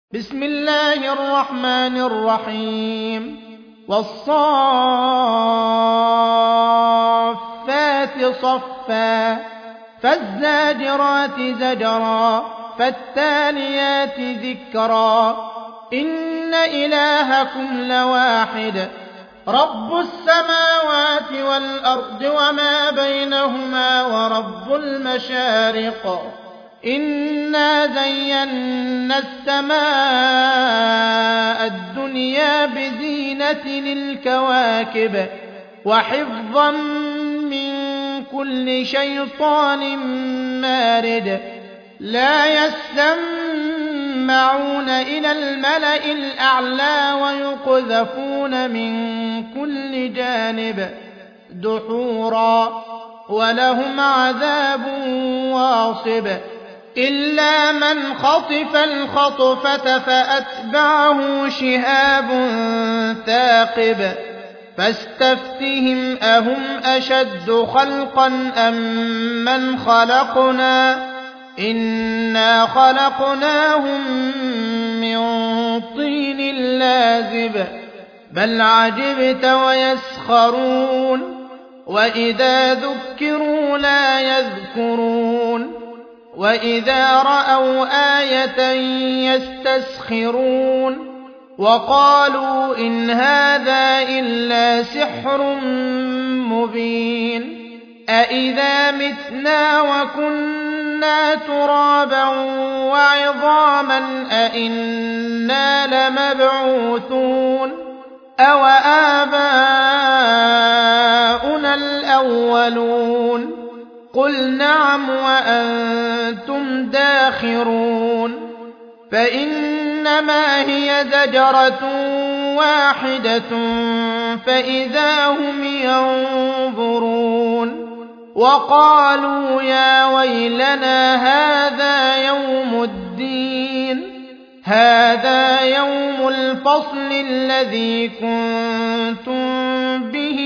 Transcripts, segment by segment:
بسم الله الرحمن الرحيم والصافات صفا فالزاجرات زجرا فالتاليات ذكرا إن إلهكم لواحد رب السماوات والأرض وما بينهما ورب المشارق إنا زينا السماء الدنيا بزينة للكواكب وحفظا من كل شيطان مارد لا يسمعون إلى الملأ الأعلى ويقذفون من كل جانب دحورا ولهم عذاب واصب إلا من خطف الخطفة فأتبعه شهاب ثاقب فاستفتهم أهم أشد خلقا أم من خلقنا إنا خلقناهم من طين لازب بل عجبت ويسخرون وإذا ذكروا لا يذكرون وإذا رأوا آية يستسخرون وقالوا إن هذا إلا سحر مبين أإذا متنا وكنا ترابا وعظاما أإنا لمبعوثون أو آباؤنا الأولون قل نعم وأنتم داخرون فإنما هي زجرة واحدة فإذا هم ينظرون وقالوا يا ويلنا هذا يوم الدين هذا يوم الفصل الذي كنتم به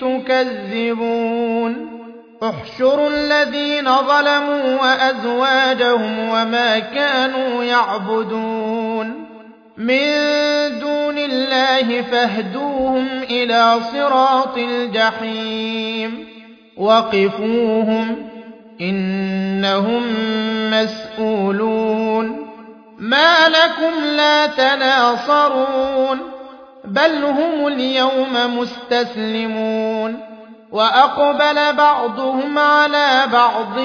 تكذبون احشروا الذين ظلموا وأزواجهم وما كانوا يعبدون من دون الله فاهدوهم إلى صراط الجحيم وقفوهم إنهم مسؤولون ما لكم لا تناصرون بل هم اليوم مستسلمون وأقبل بعضهم على بعض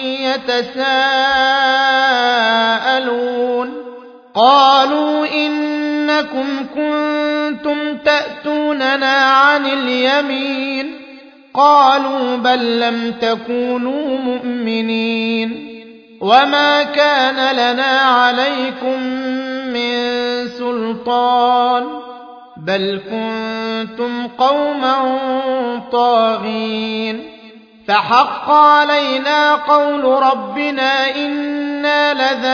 يتساءلون قالوا إنكم كنتم تأتوننا عن اليمين قالوا بل لم تكونوا مؤمنين وما كان لنا عليكم من سلطان بل كنتم قوما طاغين فحق علينا قول ربنا إنا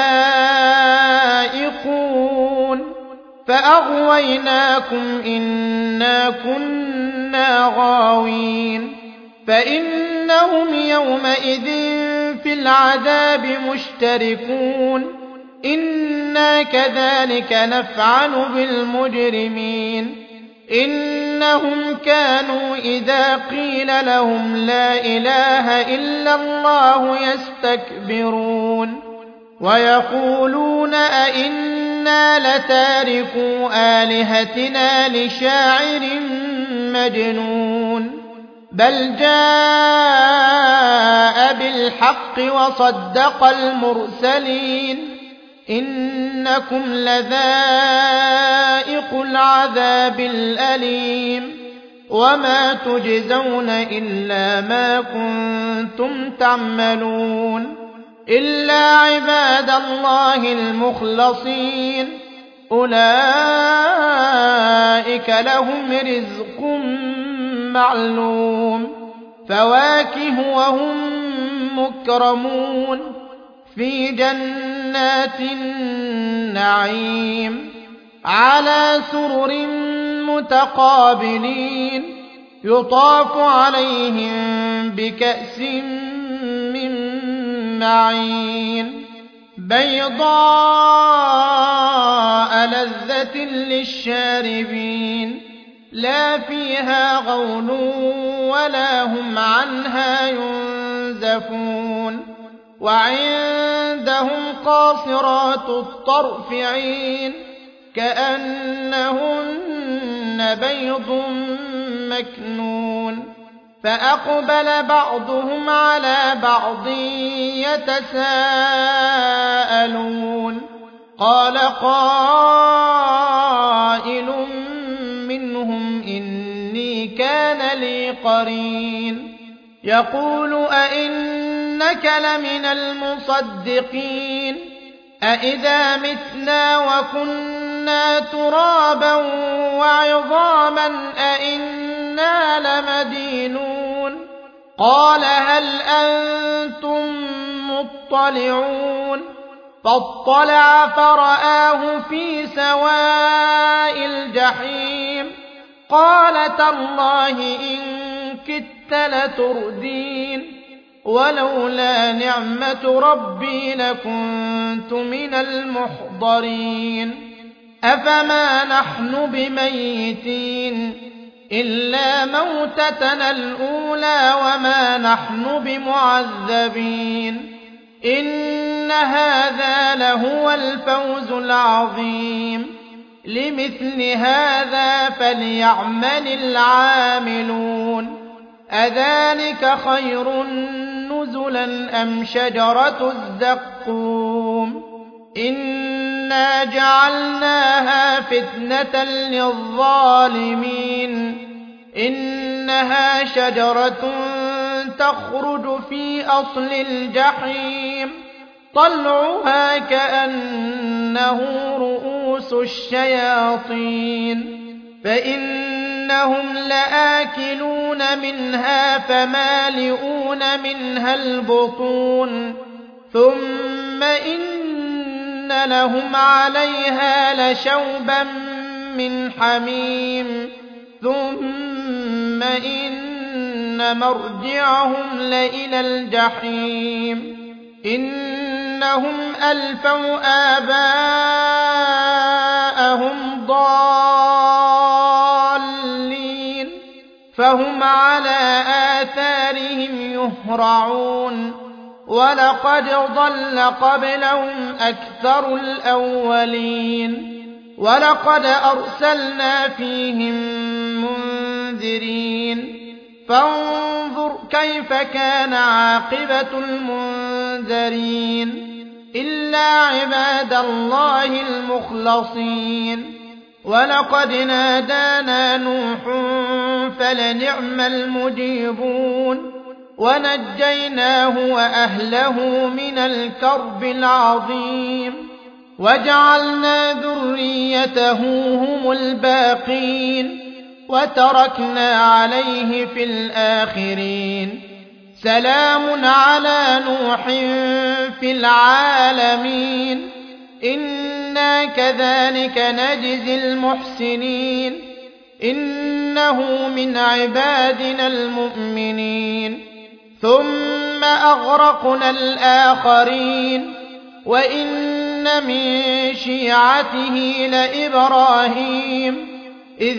لذائقون فأغويناكم إنا كنا غاوين فإنهم يومئذ في العذاب مشتركون إنا كذلك نفعل بالمجرمين إنهم كانوا إذا قيل لهم لا إله إلا الله يستكبرون ويقولون أئنا لتاركو آلهتنا لشاعر مجنون بل جاء بالحق وصدق المرسلين إنكم لذائق العذاب الأليم وما تجزون إلا ما كنتم تعملون إلا عباد الله المخلصين أولئك لهم رزق معلوم فواكه وهم مكرمون في جنات النعيم على سرر متقابلين يطاف عليهم بكأس من معين بيضاء لذة للشاربين لا فيها غول ولا هم عنها ينزفون وعندهم قاصرات الطرف عين كأنهن بيض مكنون فأقبل بعضهم على بعض يتساءلون قال قائل منهم إني كان لي قرين يقول أئنك لمن المصدقين أئذا متنا وكنا ترابا وعظاما أئنا لمدينون قال هل أنتم مطلعون فاطلع فرآه في سواء الجحيم قال تالله إن كدت لتردين ولولا نعمة ربي لكنت من المحضرين أفما نحن بميتين إلا موتتنا الأولى وما نحن بمعذبين إن هذا لهو الفوز العظيم لمثل هذا فليعمل العاملون أذلك خير نزلا أم شجرة الزقوم إنا جعلناها فتنة للظالمين إنها شجرة تخرج في أصل الجحيم طلعها كأنه رؤوس الشياطين فإنهم لآكلون منها فمالئون منها البطون ثم إن لهم عليها لشوبا من حميم ثم إن مرجعهم لإلى الجحيم إنهم ألفوا آباءهم ضالين فهم على آثارهم يهرعون ولقد ضل قبلهم أكثر الأولين ولقد أرسلنا فيهم منذرين فانظر كيف كان عاقبة المنذرين إلا عباد الله المخلصين ولقد نادانا نوح فلنعم المجيبون ونجيناه وأهله من الكرب العظيم وجعلنا ذريته هم الباقين وتركنا عليه في الآخرين سلام على نوح في العالمين إنا كذلك نجزي المحسنين إنه من عبادنا المؤمنين ثم أغرقنا الآخرين وإن من شيعته لإبراهيم إذ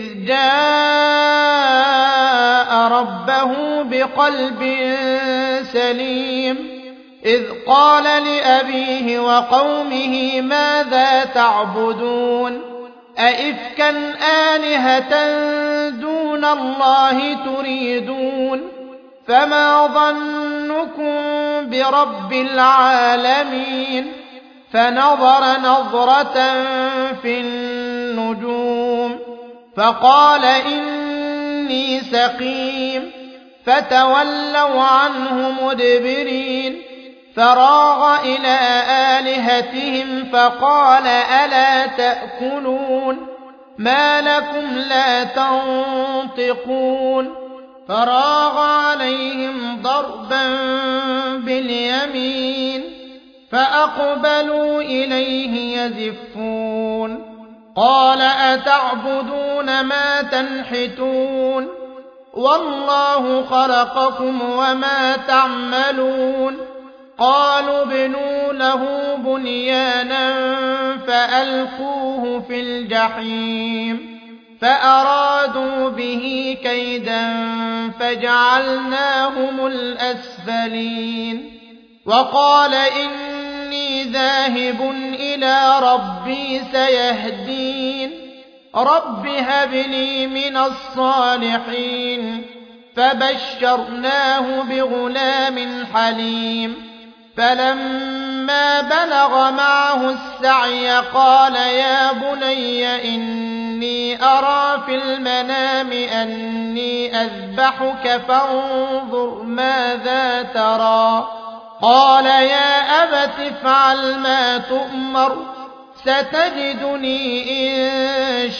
جاء ربه بقلب سليم إذ قال لأبيه وقومه ماذا تعبدون أئفكا آلهة دون الله تريدون فما ظنكم برب العالمين فنظر نظرة في النجوم فقال إني سقيم فتولوا عنه مدبرين فراغ إلى آلهتهم فقال ألا تأكلون ما لكم لا تنطقون فراغ عليهم ضربا باليمين فأقبلوا إليه يزفون قال أتعبدون ما تنحتون والله خلقكم وما تعملون قالوا ابنوا له بنيانا فألقوه في الجحيم فأرادوا به كيدا فجعلناهم الأسفلين وقال إني ذاهب إلى ربي سيهدين رب هب لي من الصالحين فبشرناه بغلام حليم فلما بلغ معه السعي قال يا بني إني أرى في المنام أني أذبحك فانظر ماذا ترى قال يا أبت افعل ما تؤمر ستجدني إن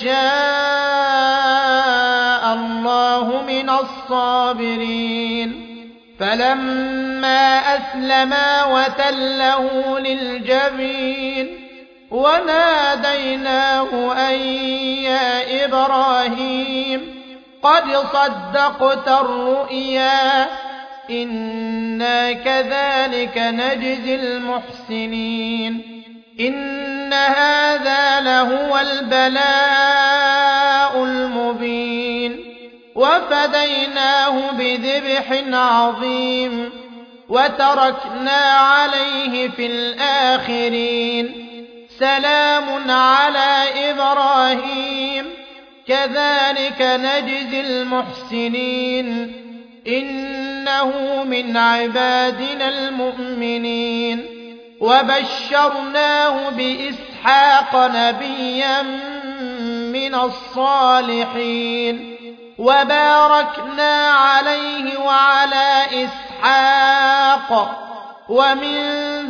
شاء الله من الصابرين فلما أسلما وتله للجبين وناديناه أن يا إبراهيم قد صدقت الرؤيا إنا كذلك نجزي المحسنين إن هذا لهو البلاء المبين وفديناه بذبح عظيم وتركنا عليه في الآخرين سلام على إبراهيم كذلك نجزي المحسنين إنه من عبادنا المؤمنين وبشرناه بإسحاق نبيا من الصالحين وباركنا عليه وعلى إسحاق ومن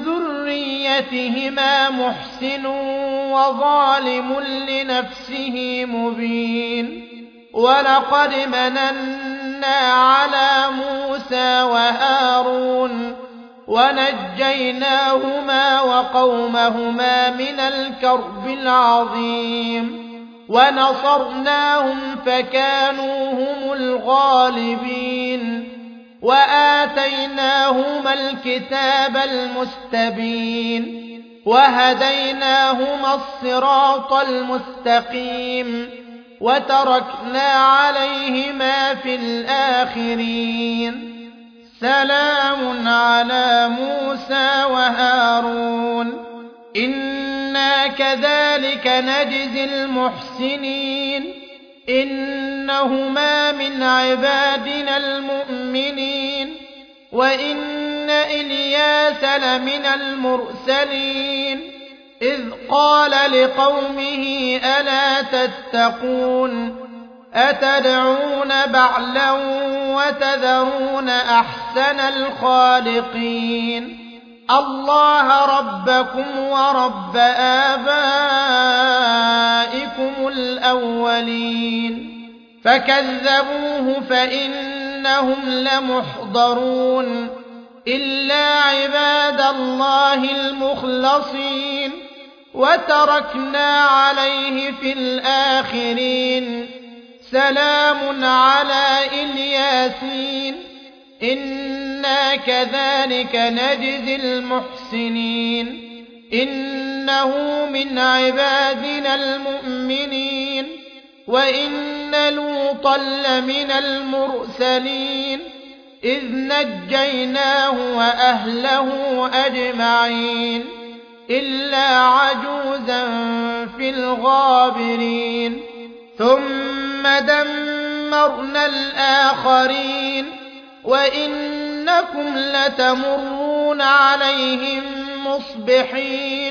ذريتهما محسن وظالم لنفسه مبين ولقد مننا على موسى وهارون ونجيناهما وقومهما من الكرب العظيم ونصرناهم فكانوا هم الغالبين وآتيناهما الكتاب المستبين وهديناهما الصراط المستقيم وتركنا عليهما في الآخرين سلام على موسى وهارون إنا كذلك نجزي المحسنين إنهما من عبادنا المؤمنين وإن إلياس لمن المرسلين إذ قال لقومه ألا تتقون أتدعون بعلا وتذرون أحسن الخالقين الله ربكم ورب آبائكم الأولين فكذبوه فإنهم لمحضرون إلا عباد الله المخلصين وتركنا عليه في الآخرين سلام على الياسين إنا كذلك نجزي المحسنين إنه من عبادنا المؤمنين وإن لوطا لمن المرسلين إذ نجيناه وأهله أجمعين إلا عجوزا في الغابرين ثم دمرنا الآخرين وإنكم لتمرون عليهم مصبحين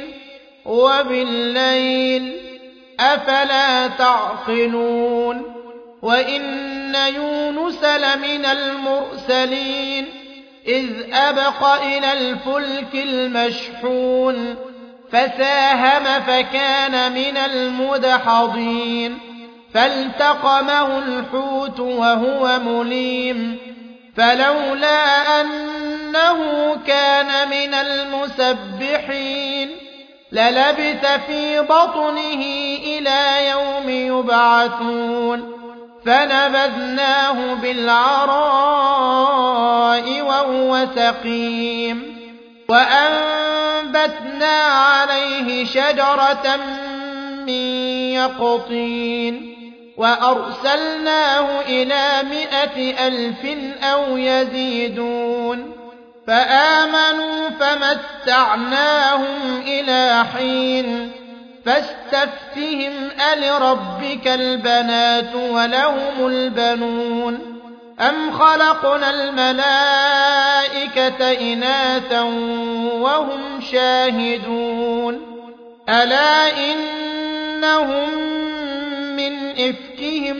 وبالليل أفلا تعقلون وإن يونس لمن المرسلين إذ أبق إلى الفلك المشحون فساهم فكان من المدحضين فالتقمه الحوت وهو مليم فلولا أنه كان من المسبحين للبث في بطنه إلى يوم يبعثون فنبذناه بالعراء وهو سقيم وأنبتنا عليه شجرة من يقطين وأرسلناه إلى 100,000 أو يزيدون فآمنوا فمتعناهم إلى حين فاستفتهم ألربك البنات ولهم البنون أم خلقنا الملائكة إناثا وهم شاهدون ألا إنهم من إفكهم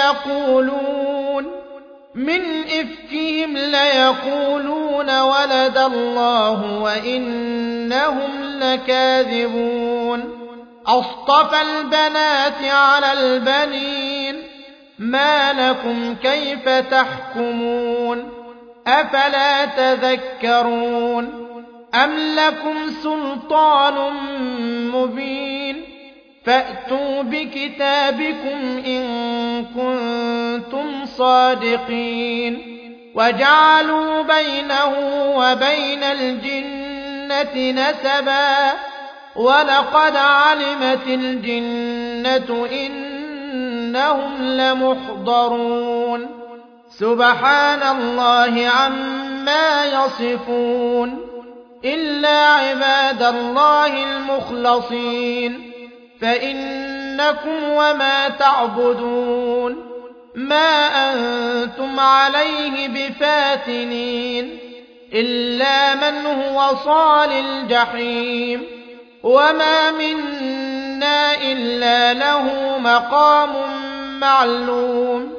ليقولون ولد الله وإنهم لكاذبون أصطفى البنات على البنين ما لكم كيف تحكمون أفلا تذكرون أم لكم سلطان مبين فأتوا بكتابكم إن كنتم صادقين وجعلوا بينه وبين الجنة نسبا ولقد علمت الجنة إنهم لمحضرون سبحان الله عما يصفون إلا عباد الله المخلصين فإنكم وما تعبدون ما أنتم عليه بفاتنين إلا من هو صال الجحيم وما منا إلا له مقام معلوم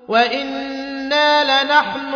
وإنا لنحن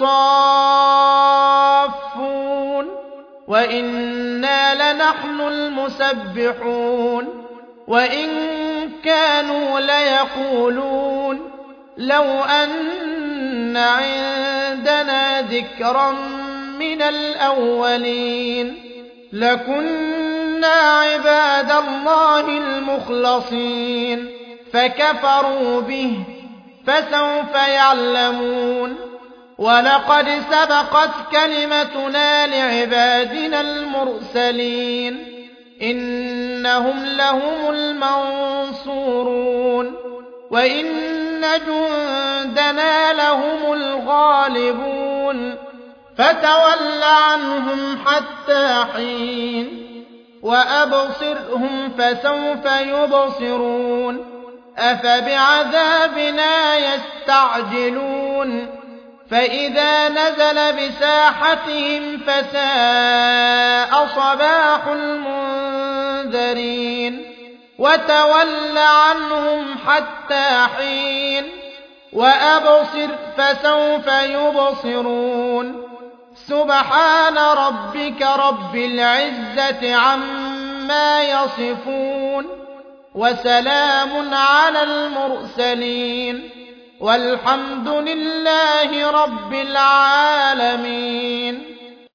الصافون وإنا لنحن المسبحون وإن كانوا ليقولون لو أن عندنا ذكرا من الأولين لكنا عباد الله المخلصين فكفروا به فسوف يعلمون ولقد سبقت كلمتنا لعبادنا المرسلين إنهم لهم المنصورون وإن جندنا لهم الغالبون فتول عنهم حتى حين وأبصرهم فسوف يبصرون أفبعذابنا يستعجلون فإذا نزل بساحتهم فساء صباح المنذرين وتول عنهم حتى حين وأبصر فسوف يبصرون سبحان ربك رب العزة عما يصفون وسلام على المرسلين والحمد لله رب العالمين